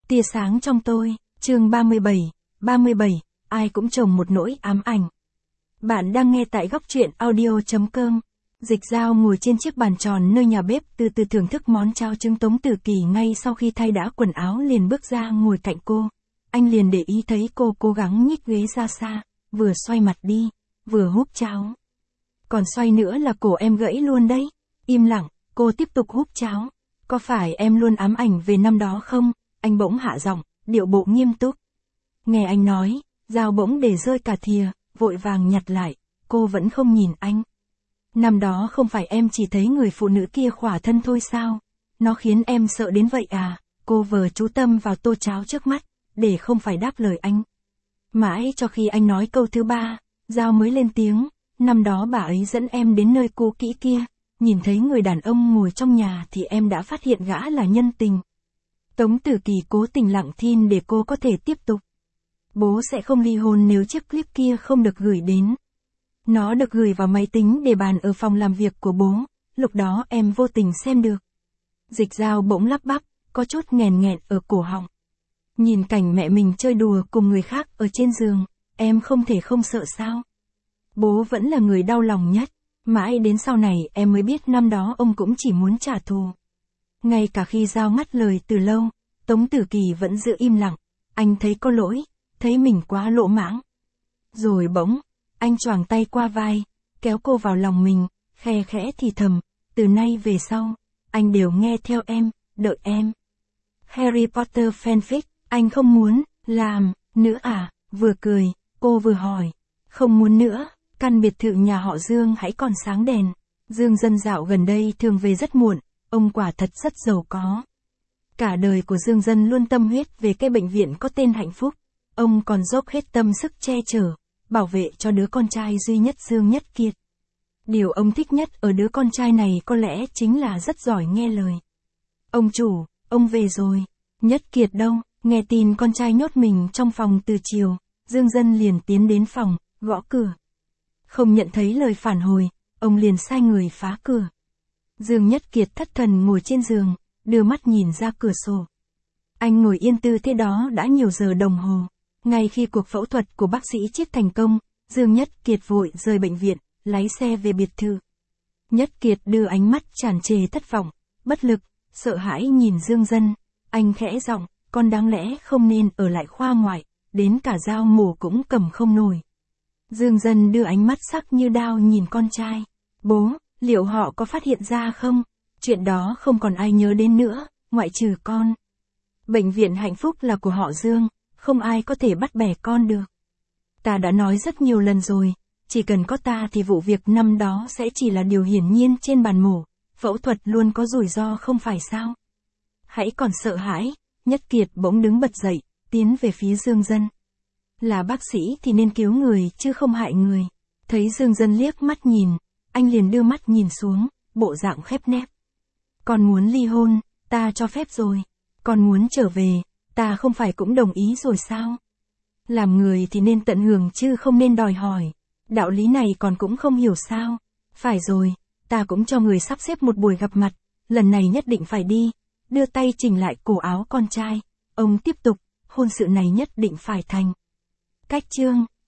Tia sáng trong tôi, chương 37, ai cũng trồng một nỗi ám ảnh. Bạn đang nghe tại góc truyện audio.com. Dịch Dao ngồi trên chiếc bàn tròn nơi nhà bếp từ từ thưởng thức món cháo trứng. Tống Tử Kỳ ngay sau khi thay đã quần áo liền bước ra ngồi cạnh cô. Anh liền để ý thấy cô cố gắng nhích ghế ra xa, vừa xoay mặt đi, vừa húp cháo. Còn xoay nữa là cổ em gãy luôn đấy. Im lặng, cô tiếp tục húp cháo. Có phải em luôn ám ảnh về năm đó không? Anh bỗng hạ giọng, điệu bộ nghiêm túc. Nghe anh nói, Dao bỗng để rơi cả thìa, vội vàng nhặt lại, cô vẫn không nhìn anh. Năm đó không phải em chỉ thấy người phụ nữ kia khỏa thân thôi sao? Nó khiến em sợ đến vậy à? Cô vờ chú tâm vào tô cháo trước mắt, để không phải đáp lời anh. Mãi cho khi anh nói câu thứ ba, Dao mới lên tiếng, năm đó bà ấy dẫn em đến nơi cũ kỹ kia, nhìn thấy người đàn ông ngồi trong nhà thì em đã phát hiện gã là nhân tình. Tống Tử Kỳ cố tình lặng thinh để cô có thể tiếp tục. Bố sẽ không ly hôn nếu chiếc clip kia không được gửi đến. Nó được gửi vào máy tính để bàn ở phòng làm việc của bố, lúc đó em vô tình xem được. Dịch Dao bỗng lắp bắp, có chút nghẹn nghẹn ở cổ họng. Nhìn cảnh mẹ mình chơi đùa cùng người khác ở trên giường, em không thể không sợ sao? Bố vẫn là người đau lòng nhất, mãi đến sau này em mới biết năm đó ông cũng chỉ muốn trả thù. Ngay cả khi Dao ngắt lời từ lâu, Tống Tử Kỳ vẫn giữ im lặng, anh thấy có lỗi, thấy mình quá lỗ mãng. Rồi bỗng, anh choàng tay qua vai, kéo cô vào lòng mình, khe khẽ thì thầm, từ nay về sau, anh đều nghe theo em, đợi em. Harry Potter fanfic, anh không muốn làm nữa à? Vừa cười, cô vừa hỏi, không muốn nữa. Căn biệt thự nhà họ Dương hãy còn sáng đèn. Dương Dân dạo gần đây thường về rất muộn, ông quả thật rất giàu có. Cả đời của Dương Dân luôn tâm huyết về cái bệnh viện có tên Hạnh Phúc. Ông còn dốc hết tâm sức che chở, bảo vệ cho đứa con trai duy nhất Dương Nhất Kiệt. Điều ông thích nhất ở đứa con trai này có lẽ chính là rất giỏi nghe lời. Ông chủ, ông về rồi. Nhất Kiệt đâu? Nghe tin con trai nhốt mình trong phòng từ chiều, Dương Dân liền tiến đến phòng, gõ cửa. Không nhận thấy lời phản hồi, ông liền sai người phá cửa. Dương Nhất Kiệt thất thần ngồi trên giường, đưa mắt nhìn ra cửa sổ. Anh ngồi yên tư thế đó đã nhiều giờ đồng hồ. Ngay khi cuộc phẫu thuật của bác sĩ Chiết thành công, Dương Nhất Kiệt vội rời bệnh viện, lái xe về biệt thự. Nhất Kiệt đưa ánh mắt tràn trề thất vọng, bất lực, sợ hãi nhìn Dương Dân. Anh khẽ giọng, con đáng lẽ không nên ở lại khoa ngoại, đến cả dao mổ cũng cầm không nổi. Dương Dân đưa ánh mắt sắc như đao nhìn con trai. Bố, liệu họ có phát hiện ra không? Chuyện đó không còn ai nhớ đến nữa, ngoại trừ con. Bệnh viện Hạnh Phúc là của họ Dương, không ai có thể bắt bẻ con được. Ta đã nói rất nhiều lần rồi, chỉ cần có ta thì vụ việc năm đó sẽ chỉ là điều hiển nhiên trên bàn mổ, phẫu thuật luôn có rủi ro không phải sao? Hãy còn sợ hãi, Nhất Kiệt bỗng đứng bật dậy, tiến về phía Dương Dân. Là bác sĩ thì nên cứu người chứ không hại người. Thấy Dương Dân liếc mắt nhìn, anh liền đưa mắt nhìn xuống, bộ dạng khép nép. Con muốn ly hôn, ta cho phép rồi. Con muốn trở về, ta không phải cũng đồng ý rồi sao? Làm người thì nên tận hưởng chứ không nên đòi hỏi. Đạo lý này còn cũng không hiểu sao? Phải rồi, ta cũng cho người sắp xếp một buổi gặp mặt, lần này nhất định phải đi. Đưa tay chỉnh lại cổ áo con trai. Ông tiếp tục, hôn sự này nhất định phải thành. Cách chương